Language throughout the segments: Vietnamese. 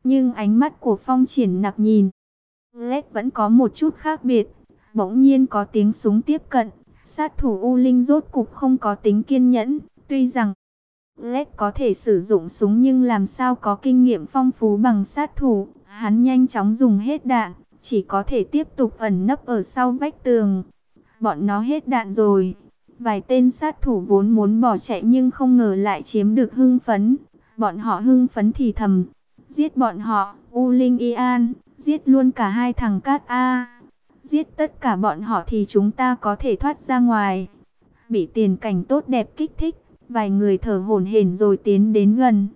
Nhưng ánh mắt của Phong Triển Nặc nhìn Lết vẫn có một chút khác biệt. Bỗng nhiên có tiếng súng tiếp cận. Sát thủ U Linh rốt cục không có tính kiên nhẫn. Tuy rằng Lết có thể sử dụng súng nhưng làm sao có kinh nghiệm phong phú bằng sát thủ. Hắn nhanh chóng dùng hết đạn, chỉ có thể tiếp tục ẩn nấp ở sau vách tường. Bọn nó hết đạn rồi. Vài tên sát thủ vốn muốn bỏ chạy nhưng không ngờ lại chiếm được hưng phấn. Bọn họ hưng phấn thì thầm: giết bọn họ, U Linh Ian, giết luôn cả hai thằng Cát A. Giết tất cả bọn họ thì chúng ta có thể thoát ra ngoài. Bị tiền cảnh tốt đẹp kích thích, vài người thở hổn hển rồi tiến đến gần.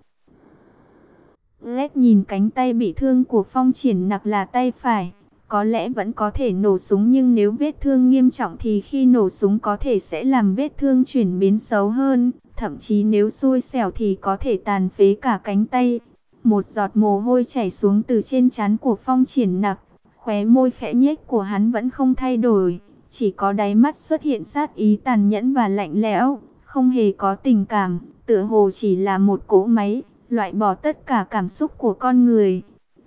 Lết nhìn cánh tay bị thương của Phong Triển Nặc là tay phải. Có lẽ vẫn có thể nổ súng nhưng nếu vết thương nghiêm trọng thì khi nổ súng có thể sẽ làm vết thương chuyển biến xấu hơn. Thậm chí nếu xui xẻo thì có thể tàn phế cả cánh tay. Một giọt mồ hôi chảy xuống từ trên trán của Phong Triển Nặc. Khóe môi khẽ nhếch của hắn vẫn không thay đổi. Chỉ có đáy mắt xuất hiện sát ý tàn nhẫn và lạnh lẽo. Không hề có tình cảm, tựa hồ chỉ là một cỗ máy, loại bỏ tất cả cảm xúc của con người.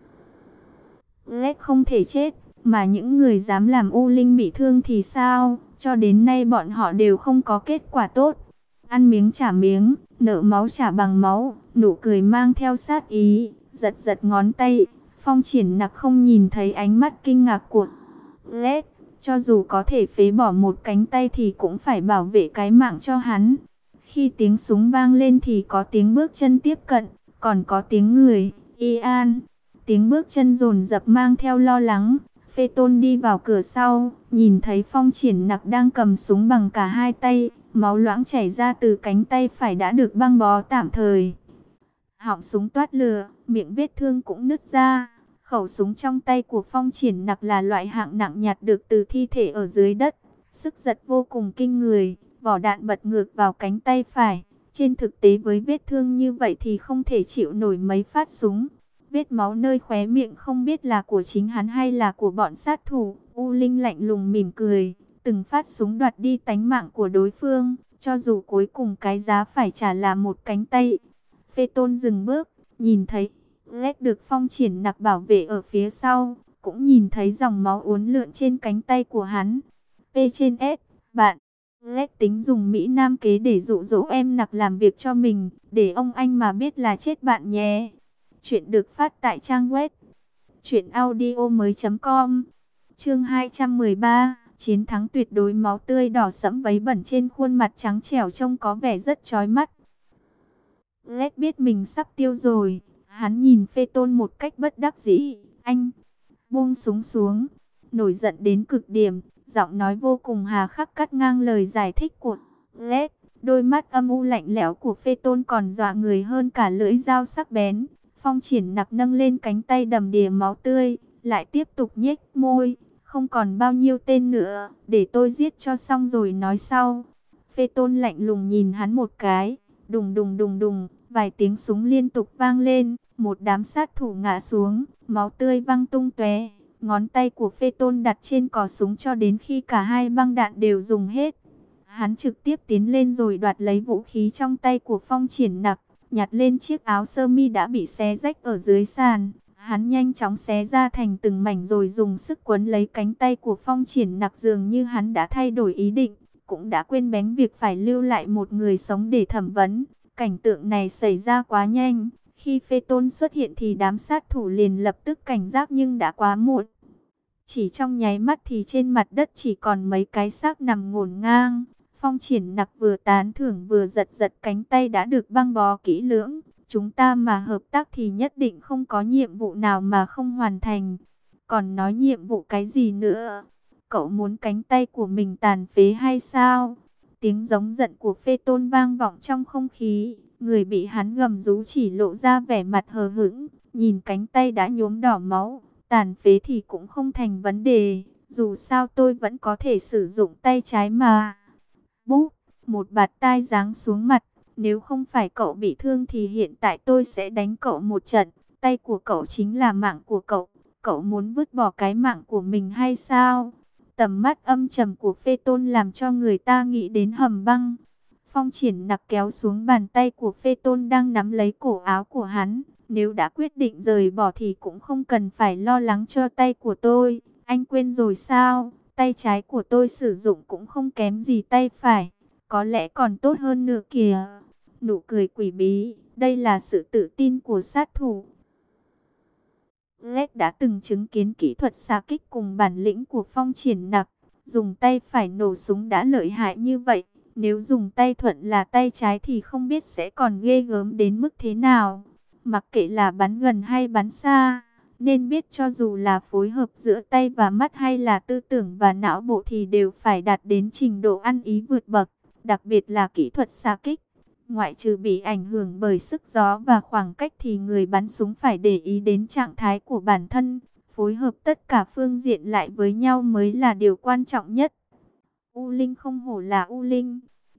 Lết không thể chết, mà những người dám làm U Linh bị thương thì sao? Cho đến nay bọn họ đều không có kết quả tốt. Ăn miếng trả miếng, nợ máu trả bằng máu, nụ cười mang theo sát ý, giật giật ngón tay. Phong Triển Nặc không nhìn thấy ánh mắt kinh ngạc của Lết. Cho dù có thể phế bỏ một cánh tay thì cũng phải bảo vệ cái mạng cho hắn. Khi tiếng súng vang lên thì có tiếng bước chân tiếp cận, còn có tiếng người, Ian. Tiếng bước chân dồn dập mang theo lo lắng. Phê Tôn đi vào cửa sau, nhìn thấy Phong Triển Nặc đang cầm súng bằng cả hai tay, máu loãng chảy ra từ cánh tay phải đã được băng bó tạm thời. Họng súng toát lửa, miệng vết thương cũng nứt ra. Khẩu súng trong tay của Phong Triển Nặc là loại hạng nặng nhặt được từ thi thể ở dưới đất. Sức giật vô cùng kinh người, vỏ đạn bật ngược vào cánh tay phải. Trên thực tế với vết thương như vậy thì không thể chịu nổi mấy phát súng. Vết máu nơi khóe miệng không biết là của chính hắn hay là của bọn sát thủ. U Linh lạnh lùng mỉm cười, từng phát súng đoạt đi tánh mạng của đối phương, cho dù cuối cùng cái giá phải trả là một cánh tay. Phê Tôn dừng bước, nhìn thấy Lết được Phong Triển Nặc bảo vệ ở phía sau, cũng nhìn thấy dòng máu uốn lượn trên cánh tay của hắn. P trên S, bạn. Lết tính dùng Mỹ Nam kế để dụ dỗ em Nặc làm việc cho mình, để ông anh mà biết là chết bạn nhé. Chuyện được phát tại trang web truyệnaudiomoi.com. Chương 213, chiến thắng tuyệt đối. Máu tươi đỏ sẫm vấy bẩn trên khuôn mặt trắng trẻo trông có vẻ rất chói mắt. Lết biết mình sắp tiêu rồi. Hắn nhìn Phê Tôn một cách bất đắc dĩ. Anh buông súng xuống, nổi giận đến cực điểm, giọng nói vô cùng hà khắc cắt ngang lời giải thích của Lết. Đôi mắt âm u lạnh lẽo của Phê Tôn còn dọa người hơn cả lưỡi dao sắc bén. Phong Triển Nặc nâng lên cánh tay đầm đìa máu tươi, lại tiếp tục nhếch môi. Không còn bao nhiêu tên nữa, để tôi giết cho xong rồi nói sau. Phê Tôn lạnh lùng nhìn hắn một cái. Đùng đùng đùng đùng, vài tiếng súng liên tục vang lên, một đám sát thủ ngã xuống, máu tươi văng tung tóe. Ngón tay của Phê Tôn đặt trên cò súng cho đến khi cả hai băng đạn đều dùng hết. Hắn trực tiếp tiến lên rồi đoạt lấy vũ khí trong tay của Phong Triển Nặc, nhặt lên chiếc áo sơ mi đã bị xé rách ở dưới sàn. Hắn nhanh chóng xé ra thành từng mảnh rồi dùng sức quấn lấy cánh tay của Phong Triển Nặc, dường như hắn đã thay đổi ý định, cũng đã quên bén việc phải lưu lại một người sống để thẩm vấn. Cảnh tượng này xảy ra quá nhanh, khi Phê Tôn xuất hiện thì đám sát thủ liền lập tức cảnh giác nhưng đã quá muộn. Chỉ trong nháy mắt thì trên mặt đất chỉ còn mấy cái xác nằm ngổn ngang. Phong Triển Nặc vừa tán thưởng vừa giật giật cánh tay đã được băng bó kỹ lưỡng. Chúng ta mà hợp tác thì nhất định không có nhiệm vụ nào mà không hoàn thành. Còn nói nhiệm vụ cái gì nữa? Cậu muốn cánh tay của mình tàn phế hay sao? Tiếng giống giận của Phê Tôn vang vọng trong không khí. Người bị hắn gầm rú chỉ lộ ra vẻ mặt hờ hững. Nhìn cánh tay đã nhuốm đỏ máu, tàn phế thì cũng không thành vấn đề. Dù sao tôi vẫn có thể sử dụng tay trái mà. Búp, một bạt tai giáng xuống mặt. Nếu không phải cậu bị thương thì hiện tại tôi sẽ đánh cậu một trận. Tay của cậu chính là mạng của cậu. Cậu muốn vứt bỏ cái mạng của mình hay sao? Tầm mắt âm trầm của Phê Tôn làm cho người ta nghĩ đến hầm băng. Phong Triển Nặc kéo xuống bàn tay của Phê Tôn đang nắm lấy cổ áo của hắn. Nếu đã quyết định rời bỏ thì cũng không cần phải lo lắng cho tay của tôi. Anh quên rồi sao? Tay trái của tôi sử dụng cũng không kém gì tay phải. Có lẽ còn tốt hơn nữa kìa. Nụ cười quỷ bí. Đây là sự tự tin của sát thủ. Led đã từng chứng kiến kỹ thuật xạ kích cùng bản lĩnh của Phong Triển Nặc. Dùng tay phải nổ súng đã lợi hại như vậy. Nếu dùng tay thuận là tay trái thì không biết sẽ còn ghê gớm đến mức thế nào. Mặc kệ là bắn gần hay bắn xa, nên biết cho dù là phối hợp giữa tay và mắt hay là tư tưởng và não bộ thì đều phải đạt đến trình độ ăn ý vượt bậc. Đặc biệt là kỹ thuật xạ kích. Ngoại trừ bị ảnh hưởng bởi sức gió và khoảng cách thì người bắn súng phải để ý đến trạng thái của bản thân. Phối hợp tất cả phương diện lại với nhau mới là điều quan trọng nhất. U Linh không hổ là U Linh.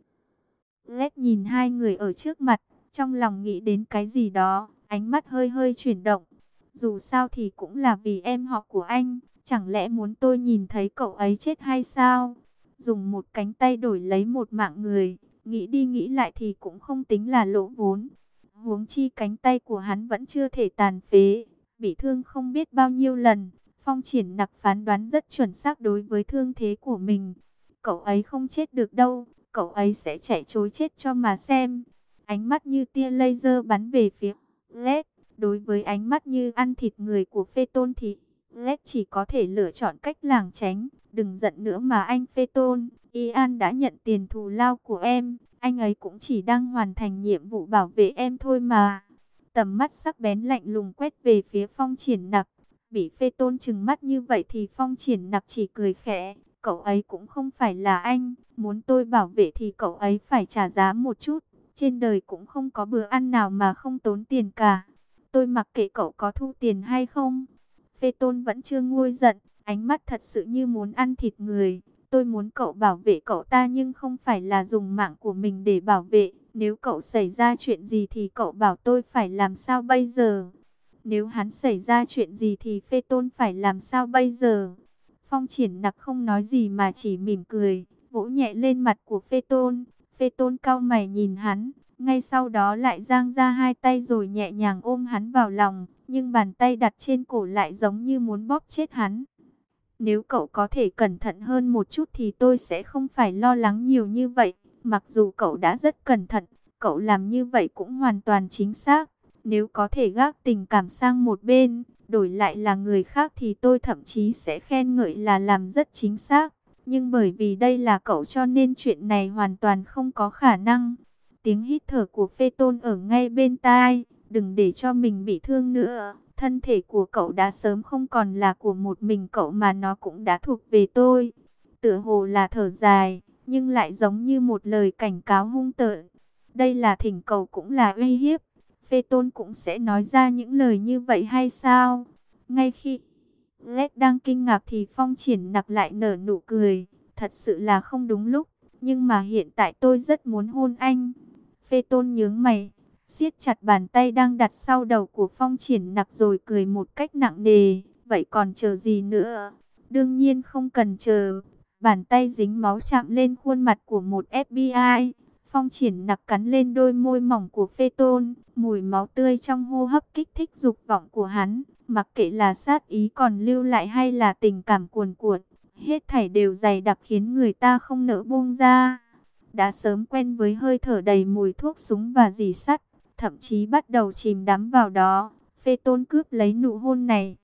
Led nhìn hai người ở trước mặt, trong lòng nghĩ đến cái gì đó, ánh mắt hơi hơi chuyển động. Dù sao thì cũng là vì em họ của anh, chẳng lẽ muốn tôi nhìn thấy cậu ấy chết hay sao? Dùng một cánh tay đổi lấy một mạng người, nghĩ đi nghĩ lại thì cũng không tính là lỗ vốn. Huống chi cánh tay của hắn vẫn chưa thể tàn phế, bị thương không biết bao nhiêu lần. Phong Triển Nặc phán đoán rất chuẩn xác đối với thương thế của mình. Cậu ấy không chết được đâu, cậu ấy sẽ chạy trối chết cho mà xem. Ánh mắt như tia laser bắn về phía Led. Đối với ánh mắt như ăn thịt người của Phê Tôn thì Led chỉ có thể lựa chọn cách lảng tránh. Đừng giận nữa mà anh Phê Tôn, Ian đã nhận tiền thù lao của em. Anh ấy cũng chỉ đang hoàn thành nhiệm vụ bảo vệ em thôi mà. Tầm mắt sắc bén lạnh lùng quét về phía Phong Triển Nặc. Bị Phê Tôn trừng mắt như vậy thì Phong Triển Nặc chỉ cười khẽ. Cậu ấy cũng không phải là anh. Muốn tôi bảo vệ thì cậu ấy phải trả giá một chút. Trên đời cũng không có bữa ăn nào mà không tốn tiền cả. Tôi mặc kệ cậu có thu tiền hay không. Phê Tôn vẫn chưa nguôi giận. Ánh mắt thật sự như muốn ăn thịt người. Tôi muốn cậu bảo vệ cậu ta nhưng không phải là dùng mạng của mình để bảo vệ. Nếu cậu xảy ra chuyện gì thì cậu bảo tôi phải làm sao bây giờ? Nếu hắn xảy ra chuyện gì thì Phê Tôn phải làm sao bây giờ? Phong Triển Nặc không nói gì mà chỉ mỉm cười, vỗ nhẹ lên mặt của Phê Tôn. Phê Tôn cau mày nhìn hắn, ngay sau đó lại giang ra hai tay rồi nhẹ nhàng ôm hắn vào lòng, nhưng bàn tay đặt trên cổ lại giống như muốn bóp chết hắn. Nếu cậu có thể cẩn thận hơn một chút thì tôi sẽ không phải lo lắng nhiều như vậy. Mặc dù cậu đã rất cẩn thận, cậu làm như vậy cũng hoàn toàn chính xác. Nếu có thể gác tình cảm sang một bên, đổi lại là người khác thì tôi thậm chí sẽ khen ngợi là làm rất chính xác. Nhưng bởi vì đây là cậu cho nên chuyện này hoàn toàn không có khả năng. Tiếng hít thở của Phê Tôn ở ngay bên tai, đừng để cho mình bị thương nữa. Thân thể của cậu đã sớm không còn là của một mình cậu mà nó cũng đã thuộc về tôi. Tựa hồ là thở dài, nhưng lại giống như một lời cảnh cáo hung tợn. Đây là thỉnh cầu cũng là uy hiếp. Phê Tôn cũng sẽ nói ra những lời như vậy hay sao? Ngay khi Led đang kinh ngạc thì Phong Triển Nặc lại nở nụ cười. Thật sự là không đúng lúc, nhưng mà hiện tại tôi rất muốn hôn anh. Phê Tôn nhướng mày, siết chặt bàn tay đang đặt sau đầu của Phong Triển Nặc rồi cười một cách nặng nề. Vậy còn chờ gì nữa? Đương nhiên không cần chờ. Bàn tay dính máu chạm lên khuôn mặt của một FBI. Phong Triển Nặc cắn lên đôi môi mỏng của Phê Tôn. Mùi máu tươi trong hô hấp kích thích dục vọng của hắn. Mặc kệ là sát ý còn lưu lại hay là tình cảm cuồn cuộn, hết thảy đều dày đặc khiến người ta không nỡ buông ra. Đã sớm quen với hơi thở đầy mùi thuốc súng và rỉ sắt, thậm chí bắt đầu chìm đắm vào đó. Phê Tôn cướp lấy nụ hôn này.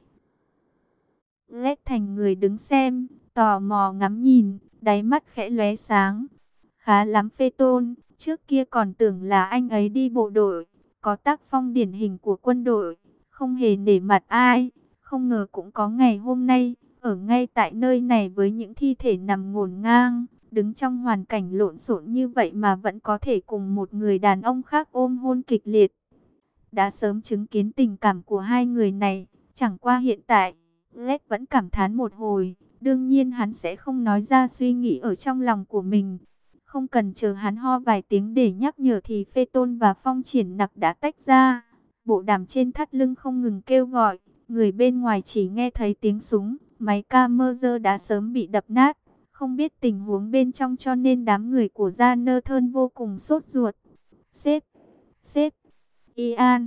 Led thành người đứng xem, tò mò ngắm nhìn, đáy mắt khẽ lóe sáng. Khá lắm Phê Tôn, trước kia còn tưởng là anh ấy đi bộ đội, có tác phong điển hình của quân đội, không hề nể mặt ai. Không ngờ cũng có ngày hôm nay, ở ngay tại nơi này với những thi thể nằm ngổn ngang, đứng trong hoàn cảnh lộn xộn như vậy mà vẫn có thể cùng một người đàn ông khác ôm hôn kịch liệt. Đã sớm chứng kiến tình cảm của hai người này, chẳng qua hiện tại, Led vẫn cảm thán một hồi. Đương nhiên hắn sẽ không nói ra suy nghĩ ở trong lòng của mình. Không cần chờ hắn ho vài tiếng để nhắc nhở thì Phê Tôn và Phong Triển Nặc đã tách ra. Bộ đàm trên thắt lưng không ngừng kêu gọi. Người bên ngoài chỉ nghe thấy tiếng súng. Máy camera đã sớm bị đập nát. Không biết tình huống bên trong cho nên đám người của Gia Nơ Thơn vô cùng sốt ruột. Sếp, Ian,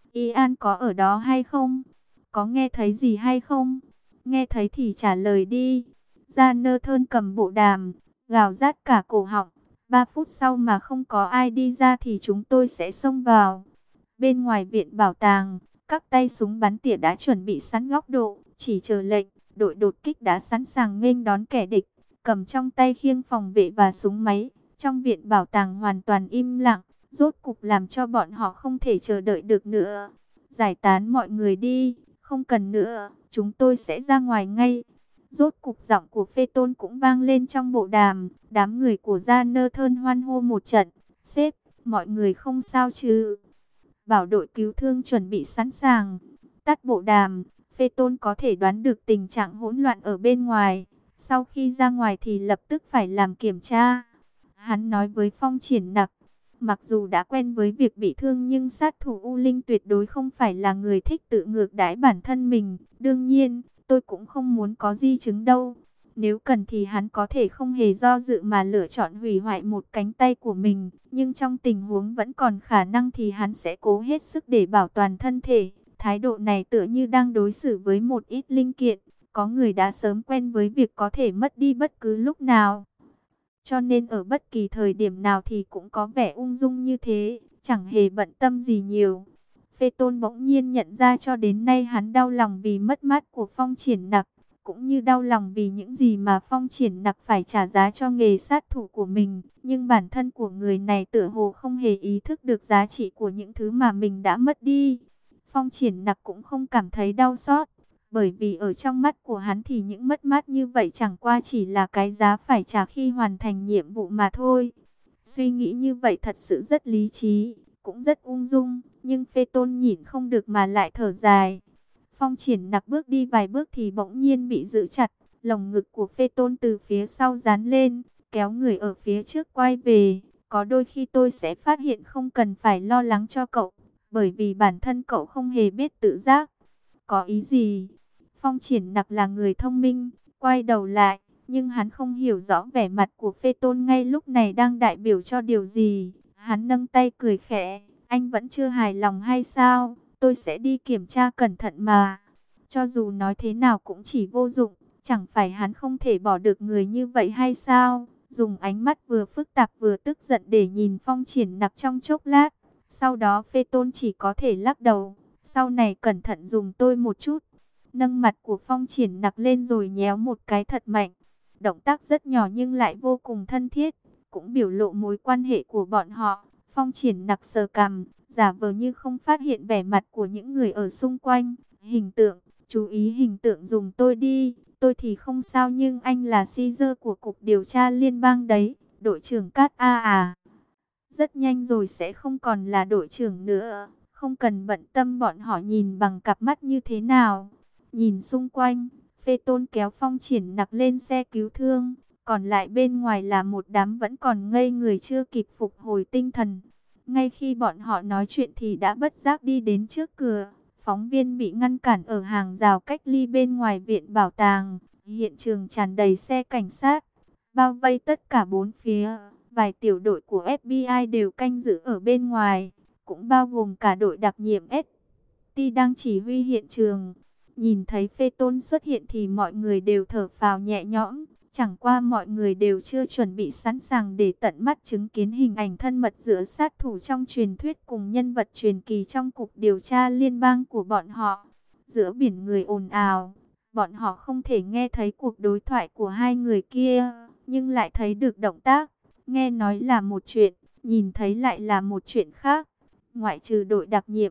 Ian có ở đó hay không? Có nghe thấy gì hay không? Nghe thấy thì trả lời đi. Jonathan cầm bộ đàm, gào rát cả cổ họng. 3 phút sau mà không có ai đi ra thì chúng tôi sẽ xông vào. Bên ngoài viện bảo tàng, các tay súng bắn tỉa đã chuẩn bị sẵn góc độ, chỉ chờ lệnh. Đội đột kích đã sẵn sàng nghênh đón kẻ địch, cầm trong tay khiêng phòng vệ và súng máy. Trong viện bảo tàng hoàn toàn im lặng, rốt cục làm cho bọn họ không thể chờ đợi được nữa. Giải tán mọi người đi, không cần nữa, chúng tôi sẽ ra ngoài ngay. Rốt cục giọng của Phê Tôn cũng vang lên trong bộ đàm, đám người của Jonathan hoan hô một trận. Sếp, mọi người không sao chứ? Bảo đội cứu thương chuẩn bị sẵn sàng. Tắt bộ đàm, Phê Tôn có thể đoán được tình trạng hỗn loạn ở bên ngoài. Sau khi ra ngoài thì lập tức phải làm kiểm tra. Hắn nói với Phong Triển Nặc, mặc dù đã quen với việc bị thương nhưng sát thủ U Linh tuyệt đối không phải là người thích tự ngược đãi bản thân mình. Đương nhiên, tôi cũng không muốn có di chứng đâu. Nếu cần thì hắn có thể không hề do dự mà lựa chọn hủy hoại một cánh tay của mình. Nhưng trong tình huống vẫn còn khả năng thì hắn sẽ cố hết sức để bảo toàn thân thể. Thái độ này tựa như đang đối xử với một ít linh kiện. Có người đã sớm quen với việc có thể mất đi bất cứ lúc nào. Cho nên ở bất kỳ thời điểm nào thì cũng có vẻ ung dung như thế, chẳng hề bận tâm gì nhiều. Phê Tôn bỗng nhiên nhận ra cho đến nay hắn đau lòng vì mất mát của Phong Triển Nặc, cũng như đau lòng vì những gì mà Phong Triển Nặc phải trả giá cho nghề sát thủ của mình. Nhưng bản thân của người này tựa hồ không hề ý thức được giá trị của những thứ mà mình đã mất đi. Phong Triển Nặc cũng không cảm thấy đau xót, bởi vì ở trong mắt của hắn thì những mất mát như vậy chẳng qua chỉ là cái giá phải trả khi hoàn thành nhiệm vụ mà thôi. Suy nghĩ như vậy thật sự rất lý trí, cũng rất ung dung, nhưng Phê Tôn nhìn không được mà lại thở dài. Phong Triển Nặc bước đi vài bước thì bỗng nhiên bị giữ chặt, lồng ngực của Phê Tôn từ phía sau dán lên, kéo người ở phía trước quay về. Có đôi khi tôi sẽ phát hiện không cần phải lo lắng cho cậu, bởi vì bản thân cậu không hề biết tự giác. Có ý gì? Phong Triển Nặc là người thông minh, quay đầu lại, nhưng hắn không hiểu rõ vẻ mặt của Phê Tôn ngay lúc này đang đại biểu cho điều gì. Hắn nâng tay cười khẽ, anh vẫn chưa hài lòng hay sao? Tôi sẽ đi kiểm tra cẩn thận mà. Cho dù nói thế nào cũng chỉ vô dụng, chẳng phải hắn không thể bỏ được người như vậy hay sao? Dùng ánh mắt vừa phức tạp vừa tức giận để nhìn Phong Triển Nặc trong chốc lát. Sau đó Phê Tôn chỉ có thể lắc đầu. Sau này cẩn thận dùng tôi một chút. Nâng mặt của Phong Triển Nặc lên rồi nhéo một cái thật mạnh. Động tác rất nhỏ nhưng lại vô cùng thân thiết, cũng biểu lộ mối quan hệ của bọn họ. Phong Triển Nặc sờ cằm, giả vờ như không phát hiện vẻ mặt của những người ở xung quanh. Hình tượng, chú ý hình tượng dùng tôi đi. Tôi thì không sao nhưng anh là Caesar của Cục Điều tra Liên bang đấy, đội trưởng Cát A à. Rất nhanh rồi sẽ không còn là đội trưởng nữa. Không cần bận tâm bọn họ nhìn bằng cặp mắt như thế nào. Nhìn xung quanh, Phê Tôn kéo Phong Triển Nặc lên xe cứu thương. Còn lại bên ngoài là một đám vẫn còn ngây người chưa kịp phục hồi tinh thần. Ngay khi bọn họ nói chuyện thì đã bất giác đi đến trước cửa. Phóng viên bị ngăn cản ở hàng rào cách ly bên ngoài viện bảo tàng. Hiện trường tràn đầy xe cảnh sát, bao vây tất cả bốn phía. Vài tiểu đội của FBI đều canh giữ ở bên ngoài, cũng bao gồm cả đội đặc nhiệm ST đang chỉ huy hiện trường. Nhìn thấy Phê Tôn xuất hiện thì mọi người đều thở phào nhẹ nhõm. Chẳng qua mọi người đều chưa chuẩn bị sẵn sàng để tận mắt chứng kiến hình ảnh thân mật giữa sát thủ trong truyền thuyết cùng nhân vật truyền kỳ trong Cục Điều tra Liên bang của bọn họ. Giữa biển người ồn ào, bọn họ không thể nghe thấy cuộc đối thoại của hai người kia, nhưng lại thấy được động tác. Nghe nói là một chuyện, nhìn thấy lại là một chuyện khác. Ngoại trừ đội đặc nhiệm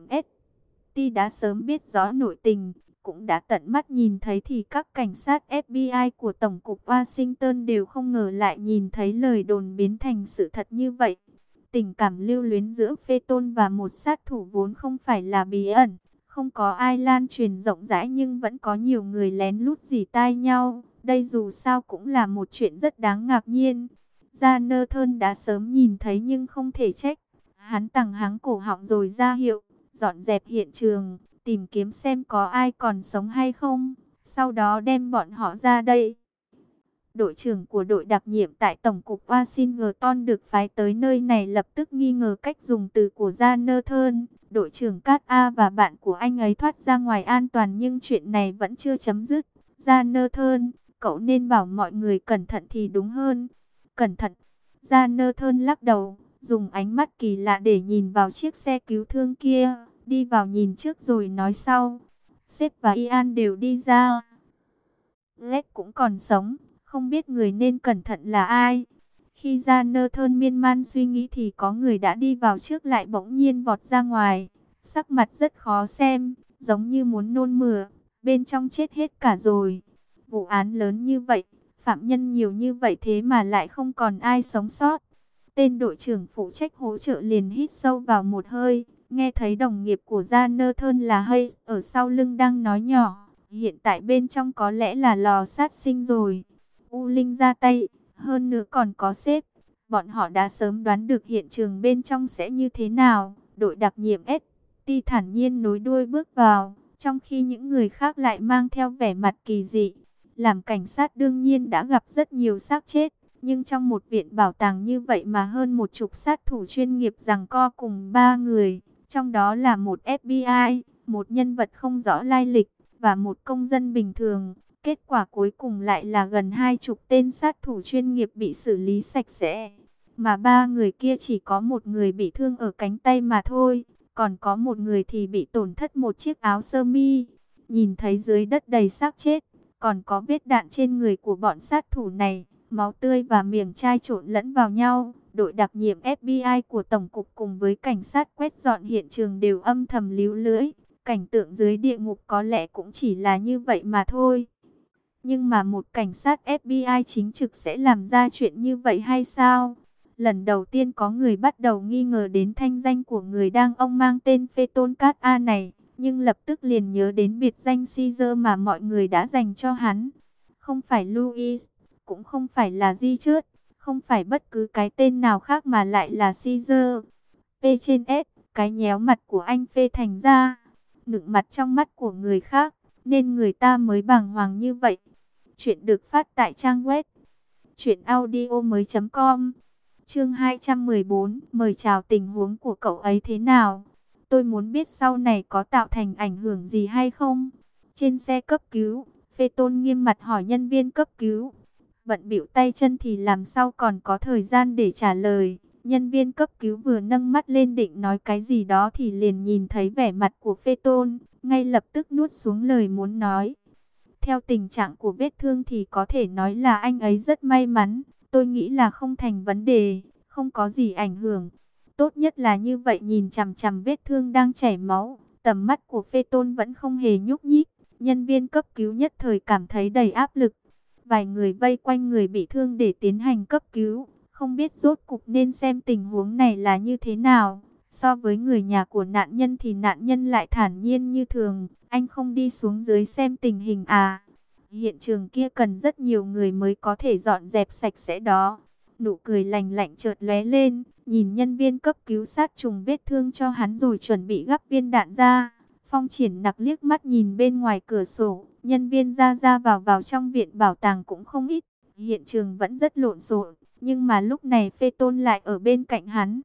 ST đã sớm biết rõ nội tình, cũng đã tận mắt nhìn thấy thì các cảnh sát FBI của Tổng cục Washington đều không ngờ lại nhìn thấy lời đồn biến thành sự thật như vậy. Tình cảm lưu luyến giữa Phê Tôn và một sát thủ vốn không phải là bí ẩn, không có ai lan truyền rộng rãi nhưng vẫn có nhiều người lén lút rỉ tai nhau. Đây dù sao cũng là một chuyện rất đáng ngạc nhiên. Jonathan đã sớm nhìn thấy nhưng không thể trách. Hắn tằng hắng cổ họng rồi ra hiệu, dọn dẹp hiện trường, tìm kiếm xem có ai còn sống hay không, sau đó đem bọn họ ra đây. Đội trưởng của đội đặc nhiệm tại Tổng cục Washington được phái tới nơi này lập tức nghi ngờ cách dùng từ của Jonathan. đội trưởng Cát A và bạn của anh ấy thoát ra ngoài an toàn, nhưng chuyện này vẫn chưa chấm dứt. Jonathan, cậu nên bảo mọi người cẩn thận thì đúng hơn. Cẩn thận. Jonathan lắc đầu, dùng ánh mắt kỳ lạ để nhìn vào chiếc xe cứu thương kia. Đi vào nhìn trước rồi nói sau. Sếp và Ian đều đi ra. Led cũng còn sống, không biết người nên cẩn thận là ai. Khi Jonathan miên man suy nghĩ thì có người đã đi vào trước, lại bỗng nhiên vọt ra ngoài. Sắc mặt rất khó xem, giống như muốn nôn mửa. Bên trong chết hết cả rồi. Vụ án lớn như vậy, phạm nhân nhiều như vậy thế mà lại không còn ai sống sót. Tên đội trưởng phụ trách hỗ trợ liền hít sâu vào một hơi. Nghe thấy đồng nghiệp của Jonathan là Hayes ở sau lưng đang nói nhỏ. Hiện tại bên trong có lẽ là lò sát sinh rồi. U Linh ra tay, hơn nữa còn có sếp. Bọn họ đã sớm đoán được hiện trường bên trong sẽ như thế nào. Đội đặc nhiệm ST thản nhiên nối đuôi bước vào, trong khi những người khác lại mang theo vẻ mặt kỳ dị. Làm cảnh sát đương nhiên đã gặp rất nhiều xác chết, nhưng trong một viện bảo tàng như vậy mà hơn 10 sát thủ chuyên nghiệp giằng co cùng 3 người, trong đó là một FBI, một nhân vật không rõ lai lịch và một công dân bình thường. Kết quả cuối cùng lại là gần 20 tên sát thủ chuyên nghiệp bị xử lý sạch sẽ. Mà 3 người kia chỉ có một người bị thương ở cánh tay mà thôi. Còn có một người thì bị tổn thất một chiếc áo sơ mi. Nhìn thấy dưới đất đầy xác chết. Còn có vết đạn trên người của bọn sát thủ này. Máu tươi và miệng chai trộn lẫn vào nhau. Đội đặc nhiệm FBI của Tổng cục cùng với cảnh sát quét dọn hiện trường đều âm thầm líu lưỡi. Cảnh tượng dưới địa ngục có lẽ cũng chỉ là như vậy mà thôi. Nhưng mà một cảnh sát FBI chính trực sẽ làm ra chuyện như vậy hay sao? Lần đầu tiên có người bắt đầu nghi ngờ đến thanh danh của người đang ông mang tên Phaeton Cát A này, nhưng lập tức liền nhớ đến biệt danh Caesar mà mọi người đã dành cho hắn. Không phải Louis, cũng không phải là Richard, không phải bất cứ cái tên nào khác mà lại là Caesar. P trên S, cái nhéo mặt của anh phê thành ra, nựng mặt trong mắt của người khác, nên người ta mới bàng hoàng như vậy. Chuyện được phát tại trang web truyệnaudiomoi.com. Chương 214, mời chào, tình huống của cậu ấy thế nào? Tôi muốn biết sau này có tạo thành ảnh hưởng gì hay không? Trên xe cấp cứu, Phaeton nghiêm mặt hỏi nhân viên cấp cứu. Bận bịu tay chân thì làm sao còn có thời gian để trả lời. Nhân viên cấp cứu vừa nâng mắt lên định nói cái gì đó thì liền nhìn thấy vẻ mặt của Phaeton, ngay lập tức nuốt xuống lời muốn nói. Theo tình trạng của vết thương thì có thể nói là anh ấy rất may mắn. Tôi nghĩ là không thành vấn đề, không có gì ảnh hưởng. Tốt nhất là như vậy. Nhìn chằm chằm vết thương đang chảy máu, tầm mắt của Phaeton vẫn không hề nhúc nhích. Nhân viên cấp cứu nhất thời cảm thấy đầy áp lực. Vài người vây quanh người bị thương để tiến hành cấp cứu, không biết rốt cục nên xem tình huống này là như thế nào. So với người nhà của nạn nhân thì nạn nhân lại thản nhiên như thường. Anh không đi xuống dưới xem tình hình à? Hiện trường kia cần rất nhiều người mới có thể dọn dẹp sạch sẽ đó. Nụ cười lành lạnh chợt lóe lên, nhìn nhân viên cấp cứu sát trùng vết thương cho hắn rồi chuẩn bị gắp viên đạn ra. Phong Triển Nặc liếc mắt nhìn bên ngoài cửa sổ, nhân viên ra ra vào vào trong viện bảo tàng cũng không ít. Hiện trường vẫn rất lộn xộn, nhưng mà lúc này Phaeton lại ở bên cạnh hắn.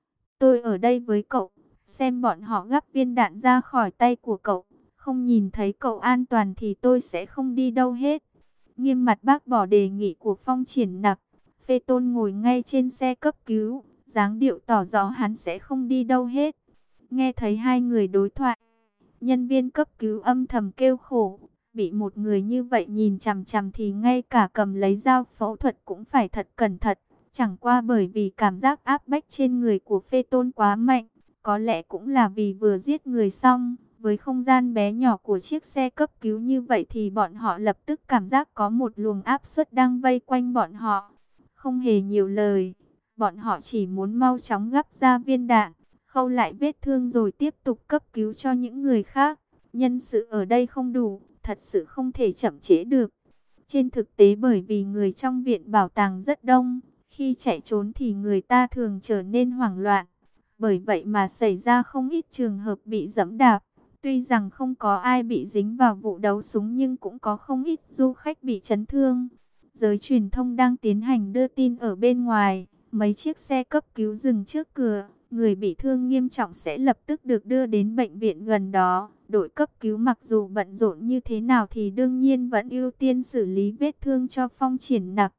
Tôi ở đây với cậu, xem bọn họ gắp viên đạn ra khỏi tay của cậu. Không nhìn thấy cậu an toàn thì tôi sẽ không đi đâu hết. Nghiêm mặt bác bỏ đề nghị của Phong Triển Nặc. Phaeton ngồi ngay trên xe cấp cứu, dáng điệu tỏ rõ hắn sẽ không đi đâu hết. Nghe thấy hai người đối thoại, nhân viên cấp cứu âm thầm kêu khổ. Bị một người như vậy nhìn chằm chằm thì ngay cả cầm lấy dao phẫu thuật cũng phải thật cẩn thận. Chẳng qua bởi vì cảm giác áp bách trên người của Phaeton quá mạnh, có lẽ cũng là vì vừa giết người xong. Với không gian bé nhỏ của chiếc xe cấp cứu như vậy thì bọn họ lập tức cảm giác có một luồng áp suất đang vây quanh bọn họ. Không hề nhiều lời, bọn họ chỉ muốn mau chóng gắp ra viên đạn, khâu lại vết thương rồi tiếp tục cấp cứu cho những người khác. Nhân sự ở đây không đủ, thật sự không thể chậm trễ được. Trên thực tế bởi vì người trong viện bảo tàng rất đông, khi chạy trốn thì người ta thường trở nên hoảng loạn. Bởi vậy mà xảy ra không ít trường hợp bị giẫm đạp. Tuy rằng không có ai bị dính vào vụ đấu súng nhưng cũng có không ít du khách bị chấn thương. Giới truyền thông đang tiến hành đưa tin ở bên ngoài. Mấy chiếc xe cấp cứu dừng trước cửa. người bị thương nghiêm trọng sẽ lập tức được đưa đến bệnh viện gần đó. Đội cấp cứu mặc dù bận rộn như thế nào thì đương nhiên vẫn ưu tiên xử lý vết thương cho Phong Triển Nặc.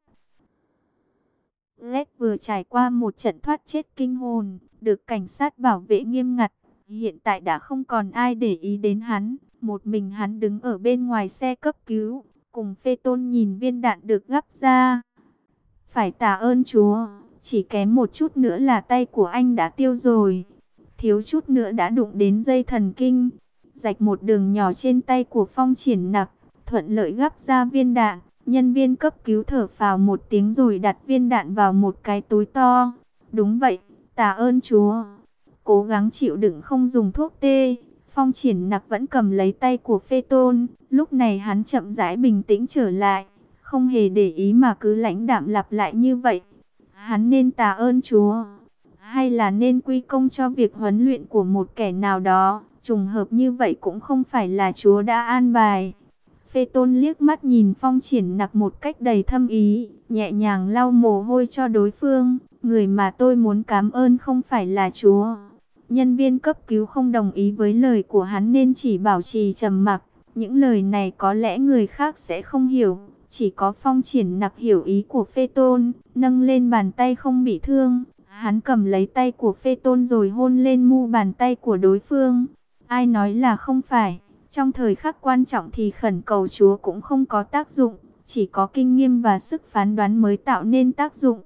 Lết vừa trải qua một trận thoát chết kinh hồn, được cảnh sát bảo vệ nghiêm ngặt. Hiện tại đã không còn ai để ý đến hắn. Một mình hắn đứng ở bên ngoài xe cấp cứu, cùng Phê Tôn nhìn viên đạn được gắp ra. Phải tạ ơn Chúa, chỉ kém một chút nữa là tay của anh đã tiêu rồi. Thiếu chút nữa đã đụng đến dây thần kinh. Rạch một đường nhỏ trên tay của Phong Triển Nặc, thuận lợi gắp ra viên đạn. Nhân viên cấp cứu thở phào một tiếng rồi đặt viên đạn vào một cái túi to. Đúng vậy, tạ ơn Chúa. Cố gắng chịu đựng không dùng thuốc tê. Phong Triển Nặc vẫn cầm lấy tay của Phê Tôn. Lúc này hắn chậm rãi bình tĩnh trở lại, không hề để ý mà cứ lãnh đạm lặp lại như vậy. Hắn nên tạ ơn Chúa, hay là nên quy công cho việc huấn luyện của một kẻ nào đó? Trùng hợp như vậy cũng không phải là Chúa đã an bài. Phê Tôn liếc mắt nhìn Phong Triển Nặc một cách đầy thâm ý, nhẹ nhàng lau mồ hôi cho đối phương. Người mà tôi muốn cảm ơn không phải là Chúa. Nhân viên cấp cứu không đồng ý với lời của hắn nên chỉ bảo trì trầm mặc. Những lời này có lẽ người khác sẽ không hiểu, chỉ có Phong Triển Nặc hiểu ý của Phê Tôn. Nâng lên bàn tay không bị thương, hắn cầm lấy tay của Phê Tôn rồi hôn lên mu bàn tay của đối phương. Ai nói là không phải? Trong thời khắc quan trọng thì khẩn cầu Chúa cũng không có tác dụng, chỉ có kinh nghiệm và sức phán đoán mới tạo nên tác dụng.